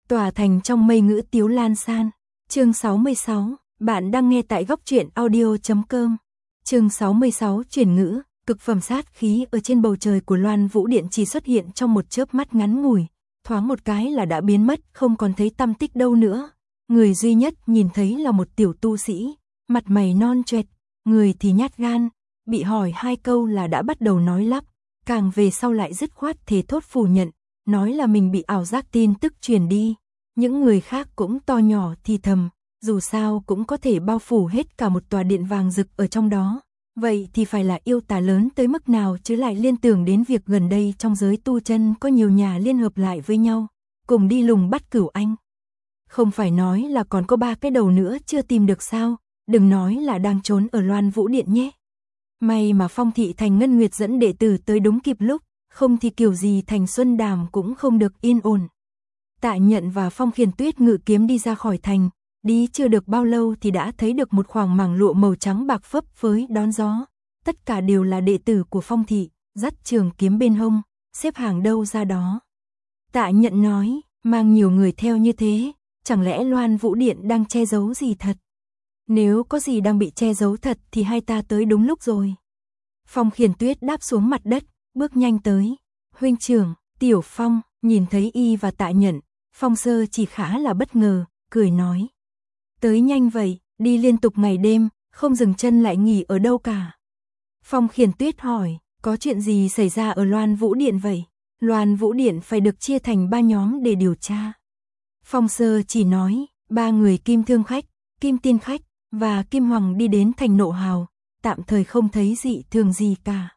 Tòa thành trong mây ngữ tiếu lan san. Chương 66, bạn đang nghe tại góc truyện audio.com. Chương 66 chuyển ngữ, cực phẩm sát khí ở trên bầu trời của Loan Vũ Điện chỉ xuất hiện trong một chớp mắt ngắn ngủi, thoáng một cái là đã biến mất, không còn thấy tăm tích đâu nữa. Người duy nhất nhìn thấy là một tiểu tu sĩ, mặt mày non choẹt, người thì nhát gan, bị hỏi 2 câu là đã bắt đầu nói lắp, càng về sau lại dứt khoát thề thốt phủ nhận, nói là mình bị ảo giác tin tức truyền đi. Những người khác cũng to nhỏ thì thầm, dù sao cũng có thể bao phủ hết cả một tòa điện vàng rực ở trong đó. Vậy thì phải là yêu tà lớn tới mức nào chứ lại liên tưởng đến việc gần đây trong giới tu chân có nhiều nhà liên hợp lại với nhau, cùng đi lùng bắt Cửu Anh. Không phải nói là còn có 3 cái đầu nữa chưa tìm được sao, đừng nói là đang trốn ở Loan Vũ Điện nhé. May mà Phong thị thành Ngân Nguyệt dẫn đệ tử tới đúng kịp lúc, không thì kiểu gì thành Xuân Đàm cũng không được yên ổn. Tạ Nhận và Phong Khiển Tuyết ngự kiếm đi ra khỏi thành, đi chưa được bao lâu thì đã thấy được một khoảng mảng lụa màu trắng bạc phấp phới đón gió. Tất cả đều là đệ tử của Phong thị, dắt trường kiếm bên hông, xếp hàng đâu ra đó. Tạ Nhận nói, mang nhiều người theo như thế, chẳng lẽ Loan Vũ Điện đang che giấu gì thật? Nếu có gì đang bị che giấu thật thì hai ta tới đúng lúc rồi. Phong Khiển Tuyết đáp xuống mặt đất, bước nhanh tới. Huynh trưởng, Tiểu Phong, nhìn thấy y và Tạ Nhận, Phong Sơ chỉ khá là bất ngờ, cười nói. Tới nhanh vậy, đi liên tục ngày đêm, không dừng chân lại nghỉ ở đâu cả. Phong Khiển Tuyết hỏi, có chuyện gì xảy ra ở Loan Vũ Điện vậy? Loan Vũ Điện phải được chia thành 3 nhóm để điều tra. Phong Sơ chỉ nói, 3 người Kim Thương Khách, Kim Tiên Khách và Kim Hoàng đi đến thành Nộ Hào, tạm thời không thấy dị thường gì cả.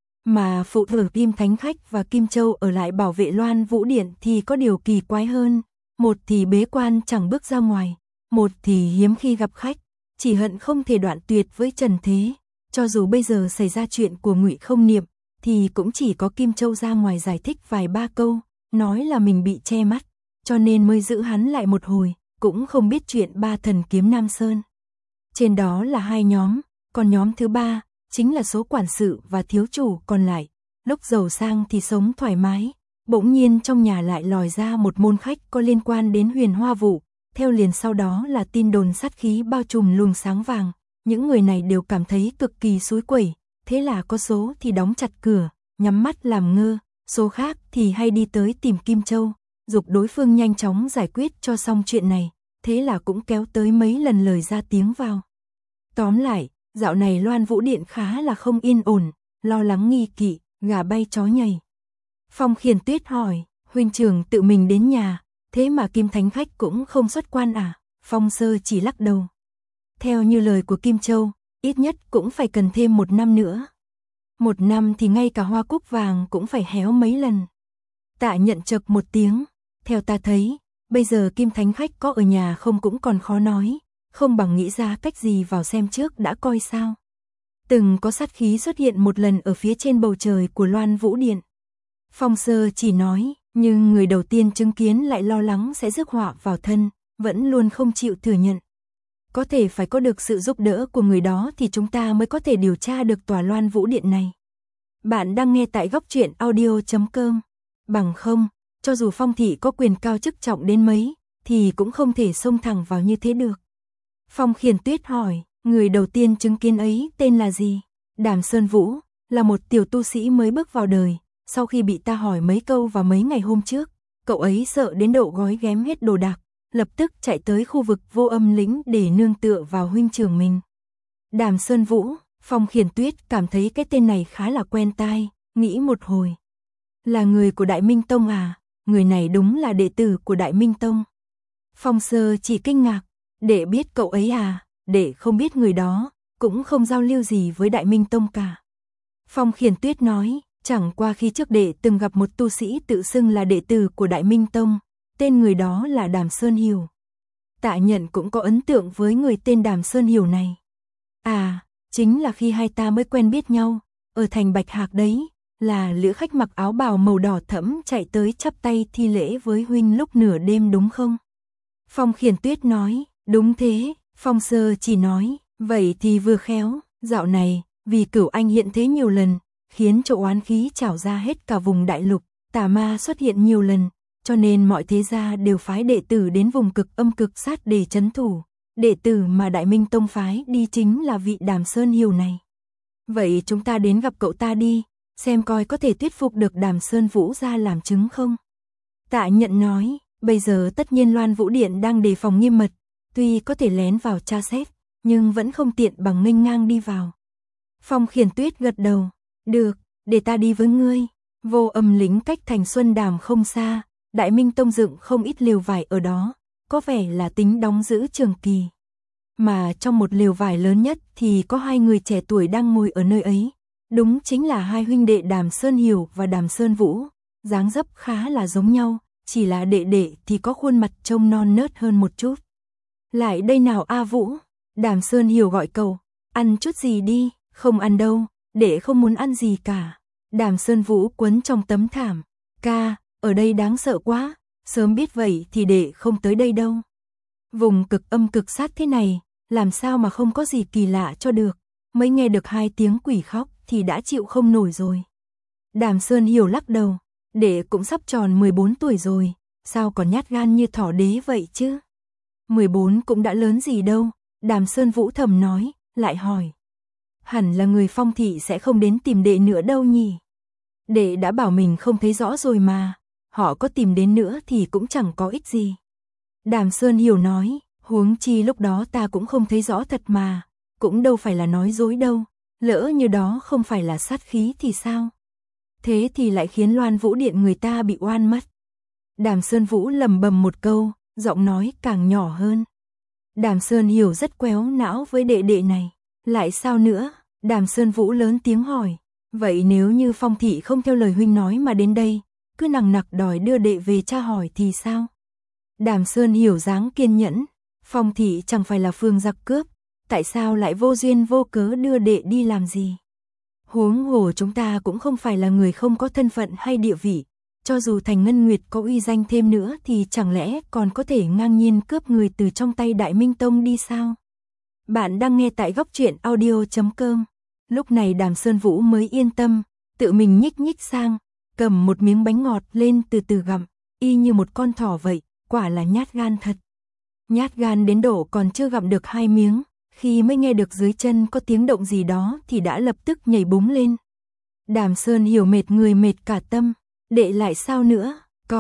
Mà phụ tử Kim Thánh Khách và Kim Châu ở lại bảo vệ Loan Vũ Điện thì có điều kỳ quái hơn, một thì bế quan chẳng bước ra ngoài, một thì hiếm khi gặp khách, chỉ hận không thể đoạn tuyệt với trần thế. Cho dù bây giờ xảy ra chuyện của Ngụy Không Niệm, thì cũng chỉ có Kim Châu ra ngoài giải thích vài 3 câu, nói là mình bị che mắt, cho nên mới giữ hắn lại một hồi, cũng không biết chuyện 3 thần kiếm Nam Sơn. Trên đó là 2 nhóm, còn nhóm thứ 3 chính là số quản sự và thiếu chủ còn lại. Lúc giàu sang thì sống thoải mái, bỗng nhiên trong nhà lại lòi ra một môn khách có liên quan đến Huyền Hoa Vụ, theo liền sau đó là tin đồn sát khí bao trùm luồng sáng vàng. Những người này đều cảm thấy cực kỳ xúi quẩy, thế là có số thì đóng chặt cửa, nhắm mắt làm ngơ, số khác thì hay đi tới tìm Kim Châu, giục đối phương nhanh chóng giải quyết cho xong chuyện này, thế là cũng kéo tới mấy lần lời ra tiếng vào. Tóm lại, dạo này Loan Vũ Điện khá là không yên ổn, lo lắng nghi kỵ, gà bay chó nhảy. Phong Khiển Tuyết hỏi, huynh trưởng tự mình đến nhà, thế mà Kim Thánh Khách cũng không xuất quan à? Phong Sơ chỉ lắc đầu. Theo như lời của Kim Châu, ít nhất cũng phải cần thêm 1 năm nữa. 1 năm thì ngay cả hoa cúc vàng cũng phải héo mấy lần. Tạ Nhận chậc một tiếng, theo ta thấy, bây giờ Kim Thánh Khách có ở nhà không cũng còn khó nói, không bằng nghĩ ra cách gì vào xem trước đã coi sao. Từng có sát khí xuất hiện một lần ở phía trên bầu trời của Loan Vũ Điện. Phong Sơ chỉ nói, nhưng người đầu tiên chứng kiến lại lo lắng sẽ rước họa vào thân, vẫn luôn không chịu thừa nhận. Có thể phải có được sự giúp đỡ của người đó thì chúng ta mới có thể điều tra được tòa Loan Vũ Điện này. Bạn đang nghe tại góc truyện audio.com. Bằng không, cho dù Phong thị có quyền cao chức trọng đến mấy, thì cũng không thể xông thẳng vào như thế được. Phong Khiển Tuyết hỏi, người đầu tiên chứng kiến ấy tên là gì? Đàm Sơn Vũ, là một tiểu tu sĩ mới bước vào đời. Sau khi bị ta hỏi mấy câu vào mấy ngày hôm trước, cậu ấy sợ đến độ gói ghém hết đồ đạc, lập tức chạy tới khu vực Vô Âm Lĩnh để nương tựa vào huynh trưởng mình. Đàm Sơn Vũ, Phong Khiển Tuyết cảm thấy cái tên này khá là quen tai, nghĩ một hồi. Là người của Đại Minh Tông à? Người này đúng là đệ tử của Đại Minh Tông. Phong Sơ chỉ kinh ngạc, đệ biết cậu ấy à? Đệ không biết người đó, cũng không giao lưu gì với Đại Minh Tông cả. Phong Khiển Tuyết nói, chẳng qua khi trước đệ từng gặp một tu sĩ tự xưng là đệ tử của Đại Minh Tông, tên người đó là Đàm Sơn Hiểu. Tạ Nhận cũng có ấn tượng với người tên Đàm Sơn Hiểu này. À, chính là khi hai ta mới quen biết nhau, ở thành Bạch Hạc đấy, là lữ khách mặc áo bào màu đỏ thẫm chạy tới chắp tay thi lễ với huynh lúc nửa đêm đúng không? Phong Khiển Tuyết nói, đúng thế. Phong Sơ chỉ nói, vậy thì vừa khéo, dạo này, vì Cửu Anh hiện thế nhiều lần, khiến cho oán khí trào ra hết cả vùng đại lục, tà ma xuất hiện nhiều lần, cho nên mọi thế gia đều phái đệ tử đến vùng cực âm cực sát để trấn thủ. Đệ tử mà Đại Minh Tông phái đi chính là vị Đàm Sơn Hiểu này. Vậy chúng ta đến gặp cậu ta đi, xem coi có thể thuyết phục được Đàm Sơn Vũ ra làm chứng không? Tạ Nhận nói, bây giờ tất nhiên Loan Vũ Điện đang đề phòng nghiêm mật, tuy có thể lén vào tra xét, nhưng vẫn không tiện bằng nghênh ngang đi vào. Phong Khiển Tuyết gật đầu, được, để ta đi với ngươi. Vô Âm Lĩnh cách thành Xuân Đàm không xa, Đại Minh Tông dựng không ít lều vải ở đó, có vẻ là tính đóng giữ trường kỳ. Mà trong một lều vải lớn nhất thì có 2 người trẻ tuổi đang ngồi ở nơi ấy. Đúng chính là 2 huynh đệ Đàm Sơn Hiểu và Đàm Sơn Vũ, dáng dấp khá là giống nhau, chỉ là đệ đệ thì có khuôn mặt trông non nớt hơn một chút. Lại đây nào A Vũ, Đàm Sơn Hiểu gọi cậu, ăn chút gì đi, không ăn đâu, đệ không muốn ăn gì cả. Đàm Sơn Vũ quấn trong tấm thảm, ca, ở đây đáng sợ quá, sớm biết vậy thì đệ không tới đây đâu. Vùng cực âm cực sát thế này, làm sao mà không có gì kỳ lạ cho được, mới nghe được 2 tiếng quỷ khóc thì đã chịu không nổi rồi. Đàm Sơn Hiểu lắc đầu, đệ cũng sắp tròn 14 tuổi rồi, sao còn nhát gan như thỏ đế vậy chứ? 14 cũng đã lớn gì đâu, Đàm Sơn Vũ thầm nói, lại hỏi. Hẳn là người Phong thị sẽ không đến tìm đệ nữa đâu nhỉ? Đệ đã bảo mình không thấy rõ rồi mà, họ có tìm đến nữa thì cũng chẳng có ích gì. Đàm Sơn Hiểu nói, huống chi lúc đó ta cũng không thấy rõ thật mà, cũng đâu phải là nói dối đâu, lỡ như đó không phải là sát khí thì sao? Thế thì lại khiến Loan Vũ Điện người ta bị oan mất. Đàm Sơn Vũ lầm bầm một câu, giọng nói càng nhỏ hơn. Đàm Sơn Hiểu rất quéo não với đệ đệ này. Lại sao nữa? Đàm Sơn Vũ lớn tiếng hỏi. Vậy nếu như Phong thị không theo lời huynh nói mà đến đây, cứ nằng nặc đòi đưa đệ về tra hỏi thì sao? Đàm Sơn Hiểu dáng kiên nhẫn. Phong thị chẳng phải là phương giặc cướp, tại sao lại vô duyên vô cớ đưa đệ đi làm gì? Huống hồ chúng ta cũng không phải là người không có thân phận hay địa vị, cho dù Thành Ngân Nguyệt có uy danh thêm nữa thì chẳng lẽ còn có thể ngang nhiên cướp người từ trong tay Đại Minh Tông đi sao? Bạn đang nghe tại góc truyện audio.com. Lúc này Đàm Sơn Vũ mới yên tâm, tự mình nhích nhích sang, cầm một miếng bánh ngọt lên từ từ gặm, y như một con thỏ vậy, quả là nhát gan thật. Nhát gan đến độ còn chưa gặm được 2 miếng, khi mới nghe được dưới chân có tiếng động gì đó thì đã lập tức nhảy búng lên. Đàm Sơn Hiểu mệt người mệt cả tâm, đệ lại sao nữa,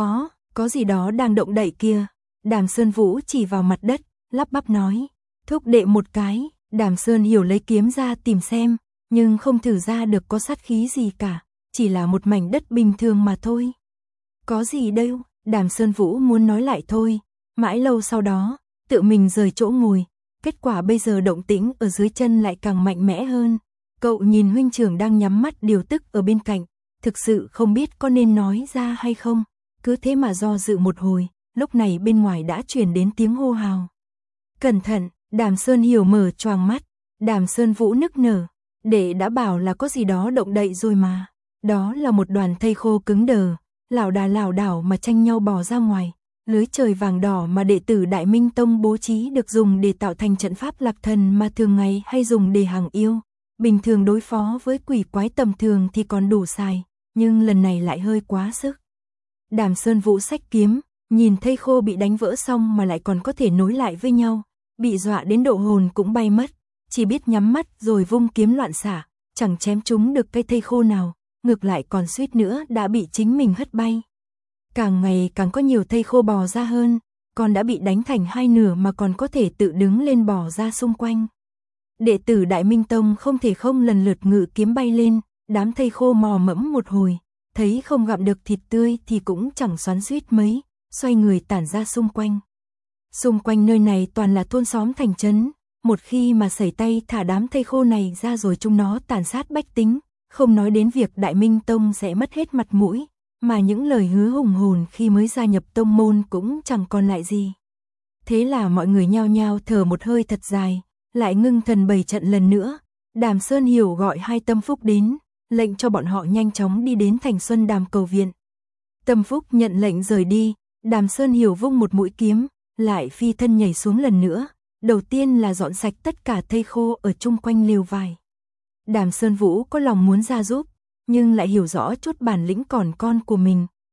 có gì đó đang động đậy kia. Đàm Sơn Vũ chỉ vào mặt đất, lắp bắp nói, thúc đệ một cái. Đàm Sơn Hiểu lấy kiếm ra tìm xem, nhưng không thử ra được có sát khí gì cả, chỉ là một mảnh đất bình thường mà thôi. Có gì đâu, Đàm Sơn Vũ muốn nói lại thôi, mãi lâu sau đó, tự mình rời chỗ ngồi, kết quả bây giờ động tĩnh ở dưới chân lại càng mạnh mẽ hơn. Cậu nhìn huynh trưởng đang nhắm mắt điều tức ở bên cạnh, thực sự không biết có nên nói ra hay không, cứ thế mà do dự một hồi, lúc này bên ngoài đã truyền đến tiếng hô hào. Cẩn thận, Đàm Sơn Hiểu mở choàng mắt, Đàm Sơn Vũ nức nở, đệ đã bảo là có gì đó động đậy rồi mà. Đó là một đoàn thây khô cứng đờ, lảo đảo mà tranh nhau bò ra ngoài. Lưới trời vàng đỏ mà đệ tử Đại Minh Tông bố trí được dùng để tạo thành trận pháp lạc thần mà thường ngày hay dùng để hàng yêu. Bình thường đối phó với quỷ quái tầm thường thì còn đủ xài, nhưng lần này lại hơi quá sức. Đàm Sơn Vũ xách kiếm, nhìn thây khô bị đánh vỡ xong mà lại còn có thể nối lại với nhau, bị dọa đến độ hồn cũng bay mất, chỉ biết nhắm mắt rồi vung kiếm loạn xả, chẳng chém trúng được cây thây khô nào, ngược lại còn suýt nữa đã bị chính mình hất bay. Càng ngày càng có nhiều thây khô bò ra hơn, còn đã bị đánh thành 2 nửa mà còn có thể tự đứng lên bò ra xung quanh. Đệ tử Đại Minh Tông không thể không lần lượt ngự kiếm bay lên, đám thây khô mò mẫm một hồi, thấy không gặm được thịt tươi thì cũng chẳng xoắn xuýt mấy, xoay người tản ra xung quanh. Xung quanh nơi này toàn là thôn xóm thành trấn, một khi mà sẩy tay thả đám thây khô này ra rồi chúng nó tàn sát bách tính, không nói đến việc Đại Minh Tông sẽ mất hết mặt mũi, mà những lời hứa hùng hồn khi mới gia nhập tông môn cũng chẳng còn lại gì. Thế là mọi người nhao nhao thở một hơi thật dài, lại ngưng thần bày trận lần nữa. Đàm Sơn Hiểu gọi 2 tâm phúc đến, lệnh cho bọn họ nhanh chóng đi đến thành Xuân Đàm cầu viện. Tâm phúc nhận lệnh rời đi, Đàm Sơn Hiểu vung một mũi kiếm, lại phi thân nhảy xuống lần nữa, đầu tiên là dọn sạch tất cả thây khô ở chung quanh lều vải. Đàm Sơn Vũ có lòng muốn ra giúp, nhưng lại hiểu rõ chút bản lĩnh còn con của mình,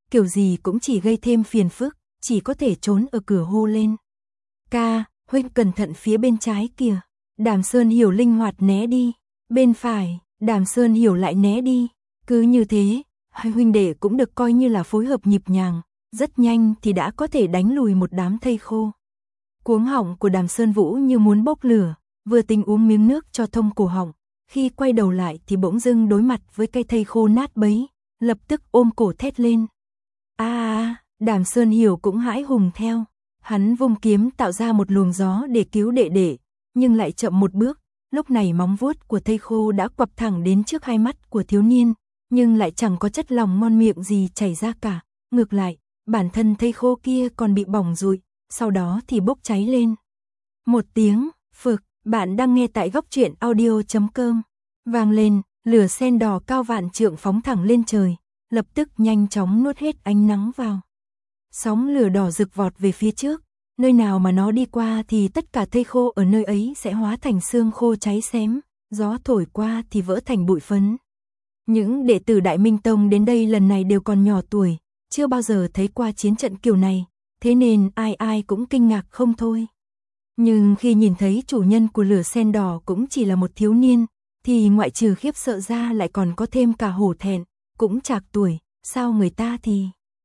kiểu gì cũng chỉ gây thêm phiền phức, chỉ có thể trốn ở cửa hô lên. Ca, huynh cẩn thận phía bên trái kìa. Đàm Sơn Hiểu linh hoạt né đi. Bên phải, Đàm Sơn Hiểu lại né đi. Cứ như thế, hai huynh đệ cũng được coi như là phối hợp nhịp nhàng, rất nhanh thì đã có thể đánh lùi một đám thây khô. Cuống họng của Đàm Sơn Vũ như muốn bốc lửa, vừa tính uống miếng nước cho thông cổ họng, khi quay đầu lại thì bỗng dưng đối mặt với cây thây khô nát bấy, lập tức ôm cổ thét lên. Đàm Sơn Hiểu cũng hãi hùng theo, hắn vung kiếm tạo ra một luồng gió để cứu đệ đệ, nhưng lại chậm một bước, lúc này móng vuốt của thây khô đã quặp thẳng đến trước hai mắt của thiếu niên, nhưng lại chẳng có chất lỏng ngon miệng gì chảy ra cả, ngược lại, bản thân thây khô kia còn bị bỏng rụi, sau đó thì bốc cháy lên. Một tiếng, phực, bạn đang nghe tại góc truyện audio.com, vang lên, lửa sen đỏ cao vạn trượng phóng thẳng lên trời, lập tức nhanh chóng nuốt hết ánh nắng vào. Sóng lửa đỏ rực vọt về phía trước, nơi nào mà nó đi qua thì tất cả thây khô ở nơi ấy sẽ hóa thành xương khô cháy xém, gió thổi qua thì vỡ thành bụi phấn. Những đệ tử Đại Minh Tông đến đây lần này đều còn nhỏ tuổi, chưa bao giờ thấy qua chiến trận kiểu này, thế nên ai ai cũng kinh ngạc không thôi. Nhưng khi nhìn thấy chủ nhân của lửa sen đỏ cũng chỉ là một thiếu niên, thì ngoại trừ khiếp sợ ra lại còn có thêm cả hổ thẹn, cũng trạc tuổi, sao người ta thì...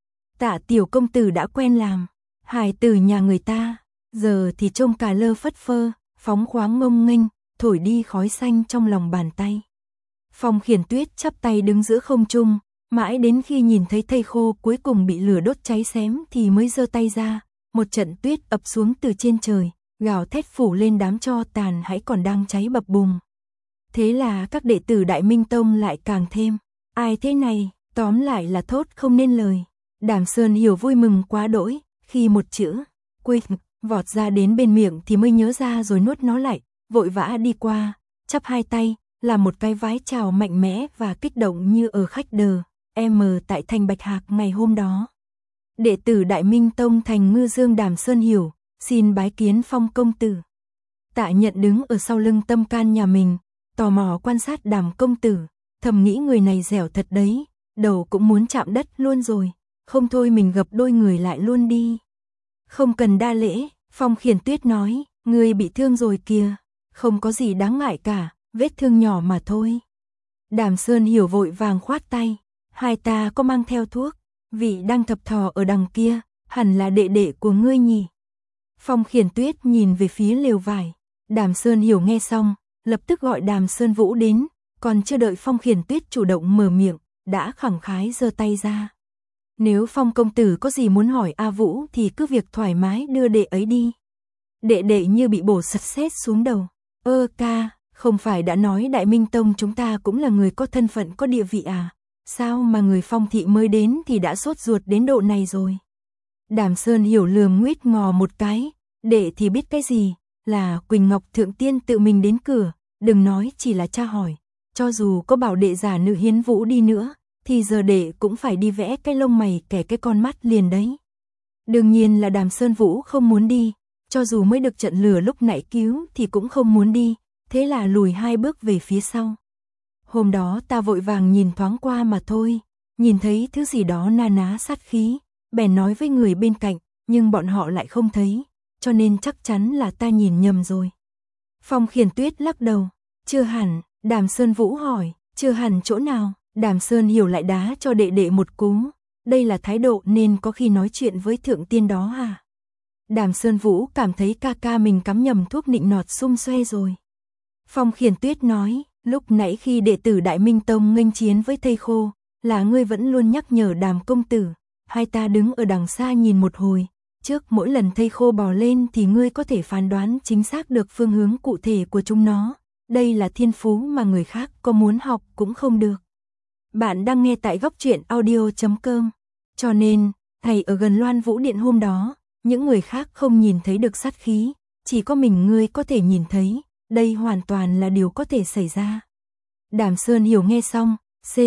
Tạ tiểu công tử đã quen làm, hài tử nhà người ta, giờ thì trông cà lơ phất phơ, phóng khoáng ngông nghênh, thổi đi khói xanh trong lòng bàn tay. Phong Khiển Tuyết chắp tay đứng giữa không trung, mãi đến khi nhìn thấy thây khô cuối cùng bị lửa đốt cháy xém thì mới giơ tay ra, một trận tuyết ập xuống từ trên trời, gào thét phủ lên đám tro tàn hãy còn đang cháy bập bùng. Thế là các đệ tử Đại Minh Tông lại càng thêm, ai thế này, tóm lại là thốt không nên lời. Đàm Sơn Hiểu vui mừng quá đỗi, khi một chữ quýt vọt ra đến bên miệng thì mới nhớ ra rồi nuốt nó lại, vội vã đi qua, chắp hai tay, làm một cái vái chào mạnh mẽ và kích động như ở khách đờ, tại thành Bạch Hạc ngày hôm đó. Đệ tử Đại Minh Tông thành Ngư Dương Đàm Sơn Hiểu, xin bái kiến Phong công tử. Tạ Nhận đứng ở sau lưng Tâm Can nhà mình, tò mò quan sát Đàm công tử, thầm nghĩ người này dẻo thật đấy, đầu cũng muốn chạm đất luôn rồi, không thôi mình gập đôi người lại luôn đi. Không cần đa lễ, Phong Khiển Tuyết nói, người bị thương rồi kìa, không có gì đáng ngại cả, vết thương nhỏ mà thôi. Đàm Sơn Hiểu vội vàng khoát tay, hai ta có mang theo thuốc, vị đang thập thò ở đằng kia, hẳn là đệ đệ của ngươi nhỉ. Phong Khiển Tuyết nhìn về phía lều vải, Đàm Sơn Hiểu nghe xong, lập tức gọi Đàm Sơn Vũ đến, còn chưa đợi Phong Khiển Tuyết chủ động mở miệng, đã khẳng khái giơ tay ra. Nếu Phong công tử có gì muốn hỏi A Vũ thì cứ việc thoải mái đưa đệ ấy đi. Đệ đệ như bị bổ sật sét xuống đầu. Ca, không phải đã nói Đại Minh Tông chúng ta cũng là người có thân phận có địa vị à? Sao mà người Phong thị mới đến thì đã sốt ruột đến độ này rồi? Đàm Sơn Hiểu lườm nguyết ngò một cái, đệ thì biết cái gì, là Quỳnh Ngọc Thượng Tiên tự mình đến cửa, đừng nói chỉ là tra hỏi, cho dù có bảo đệ giả nữ Hiến Vũ đi nữa, thì giờ đệ cũng phải đi vẽ cái lông mày kẻ cái con mắt liền đấy. Đương nhiên là Đàm Sơn Vũ không muốn đi, cho dù mới được trận lửa lúc nãy cứu thì cũng không muốn đi, thế là lùi hai bước về phía sau. Hôm đó ta vội vàng nhìn thoáng qua mà thôi, nhìn thấy thứ gì đó na ná sát khí, bèn nói với người bên cạnh, nhưng bọn họ lại không thấy, cho nên chắc chắn là ta nhìn nhầm rồi. Phong Khiển Tuyết lắc đầu, chưa hẳn. Đàm Sơn Vũ hỏi, chưa hẳn chỗ nào? Đàm Sơn Hiểu lại đá cho đệ đệ một cú, đây là thái độ nên có khi nói chuyện với thượng tiên đó à? Đàm Sơn Vũ cảm thấy ca ca mình cắm nhầm thuốc nịnh nọt xum xoe rồi. Phong Khiển Tuyết nói, lúc nãy khi đệ tử Đại Minh Tông nghênh chiến với thây khô, là ngươi vẫn luôn nhắc nhở Đàm công tử, hai ta đứng ở đằng xa nhìn một hồi, trước mỗi lần thây khô bò lên thì ngươi có thể phán đoán chính xác được phương hướng cụ thể của chúng nó, đây là thiên phú mà người khác có muốn học cũng không được. Bạn đang nghe tại góc truyện audio.com, cho nên, thầy ở gần Loan Vũ Điện hôm đó, những người khác không nhìn thấy được sát khí, chỉ có mình ngươi có thể nhìn thấy, đây hoàn toàn là điều có thể xảy ra. Đàm Sơn Hiểu nghe xong,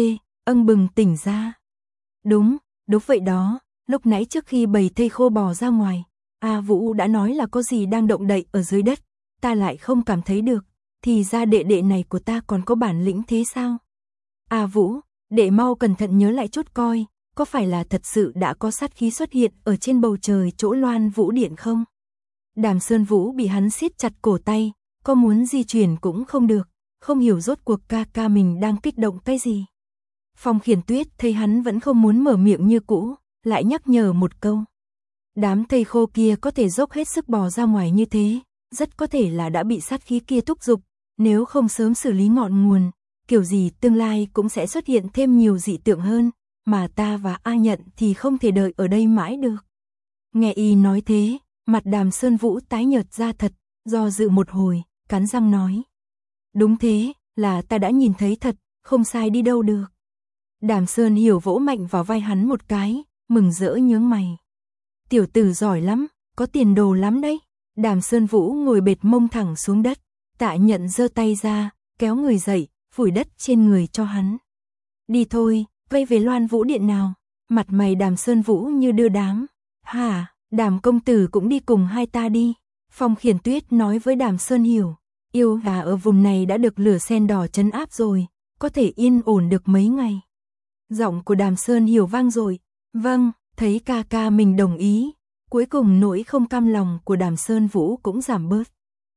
bừng tỉnh ra. Đúng vậy đó, lúc nãy trước khi bầy thây khô bò ra ngoài, A Vũ đã nói là có gì đang động đậy ở dưới đất, ta lại không cảm thấy được, thì ra đệ đệ này của ta còn có bản lĩnh thế sao? A Vũ, đệ mau cẩn thận nhớ lại chút coi, có phải là thật sự đã có sát khí xuất hiện ở trên bầu trời chỗ Loan Vũ Điện không? Đàm Sơn Vũ bị hắn siết chặt cổ tay, có muốn di chuyển cũng không được, không hiểu rốt cuộc ca ca mình đang kích động cái gì. Phong Khiển Tuyết thấy hắn vẫn không muốn mở miệng như cũ, lại nhắc nhở một câu. Đám thây khô kia có thể dốc hết sức bò ra ngoài như thế, rất có thể là đã bị sát khí kia thúc giục, nếu không sớm xử lý ngọn nguồn, kiểu gì tương lai cũng sẽ xuất hiện thêm nhiều dị tượng hơn, mà ta và A Nhận thì không thể đợi ở đây mãi được. Nghe y nói thế, mặt Đàm Sơn Vũ tái nhợt ra thật, do dự một hồi, cắn răng nói. Đúng thế, là ta đã nhìn thấy thật, không sai đi đâu được. Đàm Sơn Hiểu vỗ mạnh vào vai hắn một cái, mừng rỡ nhướng mày. Tiểu tử giỏi lắm, có tiền đồ lắm đấy. Đàm Sơn Vũ ngồi bệt mông thẳng xuống đất, Tạ Nhận giơ tay ra, kéo người dậy, phủi đất trên người cho hắn. Đi thôi, vây về Loan Vũ Điện nào. Mặt mày Đàm Sơn Vũ như đưa đám. Hả, Đàm công tử cũng đi cùng hai ta đi. Phong Khiển Tuyết nói với Đàm Sơn Hiểu. Yêu gà ở vùng này đã được lửa sen đỏ trấn áp rồi, có thể yên ổn được mấy ngày. Giọng của Đàm Sơn Hiểu vang rồi. Vâng, thấy ca ca mình đồng ý. Cuối cùng nỗi không cam lòng của Đàm Sơn Vũ cũng giảm bớt.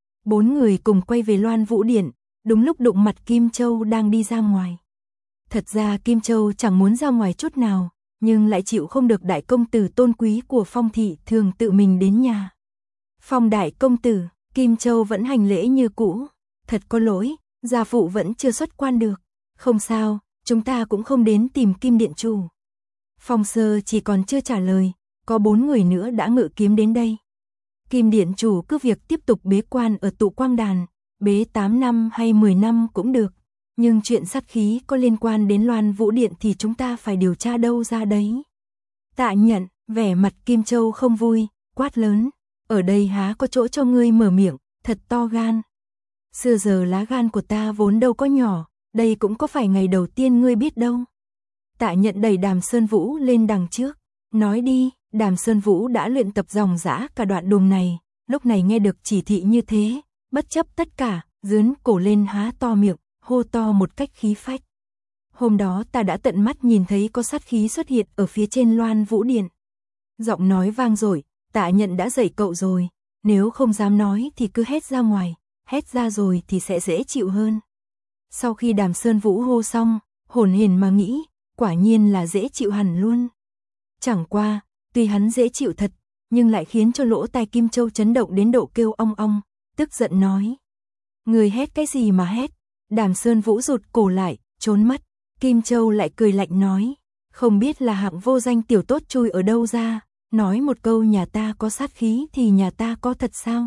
4 người cùng quay về Loan Vũ Điện, đúng lúc đụng mặt Kim Châu đang đi ra ngoài. Thật ra Kim Châu chẳng muốn ra ngoài chút nào, nhưng lại chịu không được đại công tử tôn quý của Phong thị thường tự mình đến nhà. Phong đại công tử, Kim Châu vẫn hành lễ như cũ. Thật có lỗi, gia phụ vẫn chưa xuất quan được. Không sao, chúng ta cũng không đến tìm Kim Điện chủ. Phong Sơ chỉ còn chưa trả lời, có 4 người nữa đã ngự kiếm đến đây. Kim Điện chủ cứ việc tiếp tục bế quan ở tụ quang đàn, bế 8 năm hay 10 năm cũng được. Nhưng chuyện sát khí có liên quan đến Loan Vũ Điện thì chúng ta phải điều tra đâu ra đấy. Tạ Nhận, vẻ mặt Kim Châu không vui, quát lớn. Ở đây há có chỗ cho ngươi mở miệng, thật to gan. Xưa giờ lá gan của ta vốn đâu có nhỏ, đây cũng có phải ngày đầu tiên ngươi biết đâu. Tạ Nhận đẩy Đàm Sơn Vũ lên đằng trước. Nói đi, Đàm Sơn Vũ đã luyện tập dòng dã cả đoạn đường này, lúc này nghe được chỉ thị như thế, bất chấp tất cả, dướn cổ lên há to miệng, hô to một cách khí phách. Hôm đó ta đã tận mắt nhìn thấy có sát khí xuất hiện ở phía trên Loan Vũ Điện. Giọng nói vang rồi, Tạ Nhận đã dạy cậu rồi, nếu không dám nói thì cứ hét ra ngoài, hét ra rồi thì sẽ dễ chịu hơn. Sau khi Đàm Sơn Vũ hô xong, hồn hển mà nghĩ, quả nhiên là dễ chịu hẳn luôn. Chẳng qua, tuy hắn dễ chịu thật, nhưng lại khiến cho lỗ tai Kim Châu chấn động đến độ kêu ong ong, tức giận nói. Người hét cái gì mà hét? Đàm Sơn Vũ rụt cổ lại, trốn mất. Kim Châu lại cười lạnh nói, không biết là hạng vô danh tiểu tốt chui ở đâu ra, nói một câu nhà ta có sát khí thì nhà ta có thật sao?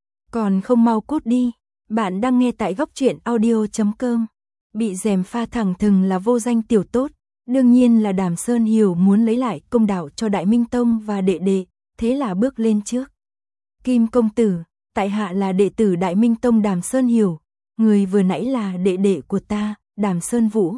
Còn không mau cút đi. Bạn đang nghe tại góc truyện audio.com. Bị gièm pha thẳng thừng là vô danh tiểu tốt. Đương nhiên là Đàm Sơn Hiểu muốn lấy lại công đạo cho Đại Minh Tông và đệ đệ, thế là bước lên trước. Kim công tử, tại hạ là đệ tử Đại Minh Tông Đàm Sơn Hiểu, người vừa nãy là đệ đệ của ta, Đàm Sơn Vũ.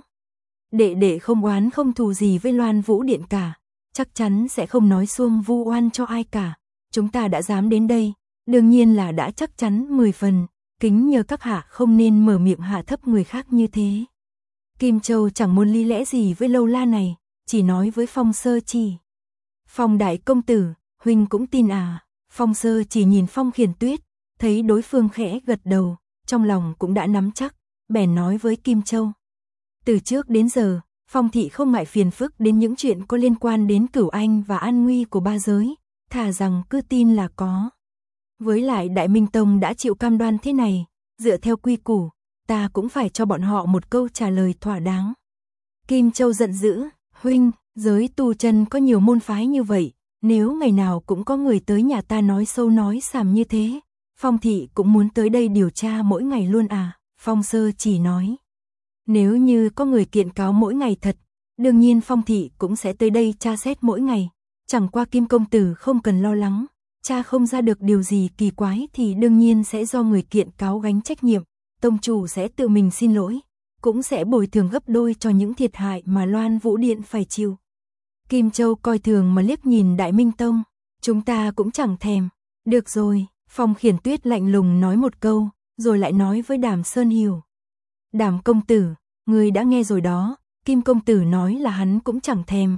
Đệ đệ không oán không thù gì với Loan Vũ Điện cả, chắc chắn sẽ không nói xuông vu oan cho ai cả. Chúng ta đã dám đến đây, đương nhiên là đã chắc chắn 10 phần, kính nhờ các hạ không nên mở miệng hạ thấp người khác như thế. Kim Châu chẳng muốn lý lẽ gì với lâu la này, chỉ nói với Phong Sơ Chỉ. Phong đại công tử, huynh cũng tin à? Phong Sơ Chỉ nhìn Phong Khiển Tuyết, thấy đối phương khẽ gật đầu, trong lòng cũng đã nắm chắc, bèn nói với Kim Châu. Từ trước đến giờ, Phong thị không ngại phiền phức đến những chuyện có liên quan đến cửu anh và an nguy của ba giới, thà rằng cứ tin là có. Với lại Đại Minh Tông đã chịu cam đoan thế này, dựa theo quy củ, ta cũng phải cho bọn họ một câu trả lời thỏa đáng. Kim Châu giận dữ, huynh, giới tu chân có nhiều môn phái như vậy, nếu ngày nào cũng có người tới nhà ta nói sâu nói xàm như thế, Phong thị cũng muốn tới đây điều tra mỗi ngày luôn à? Phong Sơ Chỉ nói. Nếu như có người kiện cáo mỗi ngày thật, đương nhiên Phong thị cũng sẽ tới đây tra xét mỗi ngày, chẳng qua Kim công tử không cần lo lắng, tra không ra được điều gì kỳ quái thì đương nhiên sẽ do người kiện cáo gánh trách nhiệm. Tông chủ sẽ tự mình xin lỗi, cũng sẽ bồi thường gấp đôi cho những thiệt hại mà Loan Vũ Điện phải chịu. Kim Châu coi thường mà liếc nhìn Đại Minh Tông, chúng ta cũng chẳng thèm. Được rồi, Phong Khiển Tuyết lạnh lùng nói một câu, rồi lại nói với Đàm Sơn Hiểu. Đàm công tử, người đã nghe rồi đó, Kim công tử nói là hắn cũng chẳng thèm,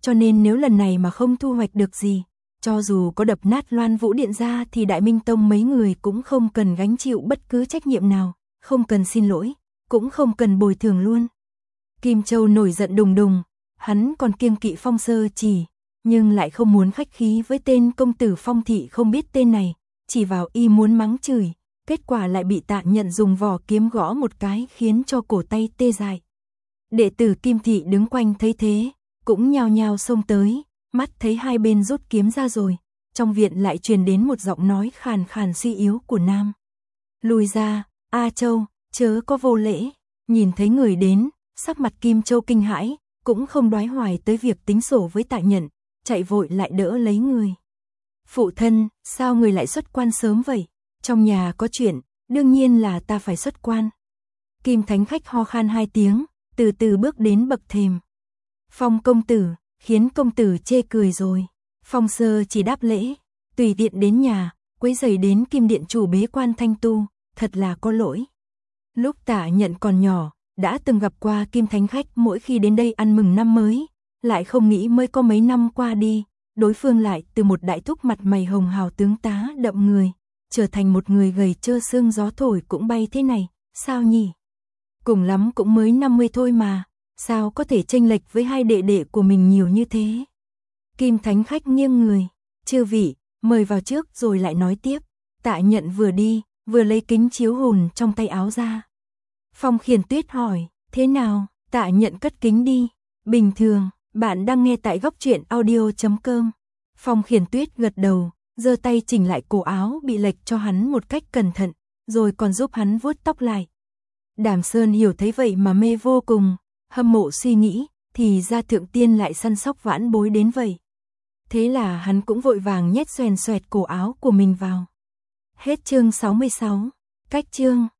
cho nên nếu lần này mà không thu hoạch được gì, cho dù có đập nát Loan Vũ Điện ra thì Đại Minh Tông mấy người cũng không cần gánh chịu bất cứ trách nhiệm nào, không cần xin lỗi, cũng không cần bồi thường luôn. Kim Châu nổi giận đùng đùng, hắn còn kiêng kỵ Phong Sơ Chỉ, nhưng lại không muốn khách khí với tên công tử Phong thị không biết tên này, chỉ vào y muốn mắng chửi, kết quả lại bị Tạ Nhận dùng vỏ kiếm gõ một cái khiến cho cổ tay tê dại. Đệ tử Kim thị đứng quanh thấy thế, cũng nhao nhao xông tới, mắt thấy hai bên rút kiếm ra rồi, trong viện lại truyền đến một giọng nói khàn khàn suy yếu của nam. Lùi ra, A Châu, chớ có vô lễ. Nhìn thấy người đến, sắc mặt Kim Châu kinh hãi, cũng không đoái hoài tới việc tính sổ với Tạ Nhận, chạy vội lại đỡ lấy người. Phụ thân, sao người lại xuất quan sớm vậy? Trong nhà có chuyện, đương nhiên là ta phải xuất quan. Kim Thánh Khách ho khan 2 tiếng, từ từ bước đến bậc thềm. Phong công tử, khiến công tử chê cười rồi. Phong Sơ chỉ đáp lễ, tùy tiện đến nhà, quấy rầy đến Kim điện chủ bế quan thanh tu, thật là có lỗi. Lúc Tạ Nhận còn nhỏ, đã từng gặp qua Kim Thánh Khách mỗi khi đến đây ăn mừng năm mới, lại không nghĩ mới có mấy năm qua đi, đối phương lại từ một đại thúc mặt mày hồng hào tướng tá đậm người, trở thành một người gầy trơ xương gió thổi cũng bay thế này, sao nhỉ? Cùng lắm cũng mới 50 thôi mà, sao có thể chênh lệch với hai đệ đệ của mình nhiều như thế? Kim Thánh Khách nghiêng người, chư vị, mời vào trước rồi lại nói tiếp. Tạ Nhận vừa đi, vừa lấy kính chiếu hồn trong tay áo ra. Phong Khiển Tuyết hỏi, thế nào? Tạ Nhận cất kính đi, bình thường, bạn đang nghe tại goctruyện.audio.com. Phong Khiển Tuyết gật đầu, giơ tay chỉnh lại cổ áo bị lệch cho hắn một cách cẩn thận, rồi còn giúp hắn vuốt tóc lại. Đàm Sơn hiểu thấy vậy mà mê vô cùng, hâm mộ suy nghĩ, thì ra Thượng Tiên lại săn sóc vãn bối đến vậy. Thế là hắn cũng vội vàng nhét xoèn xoẹt cổ áo của mình vào. Hết chương 66, cách chương.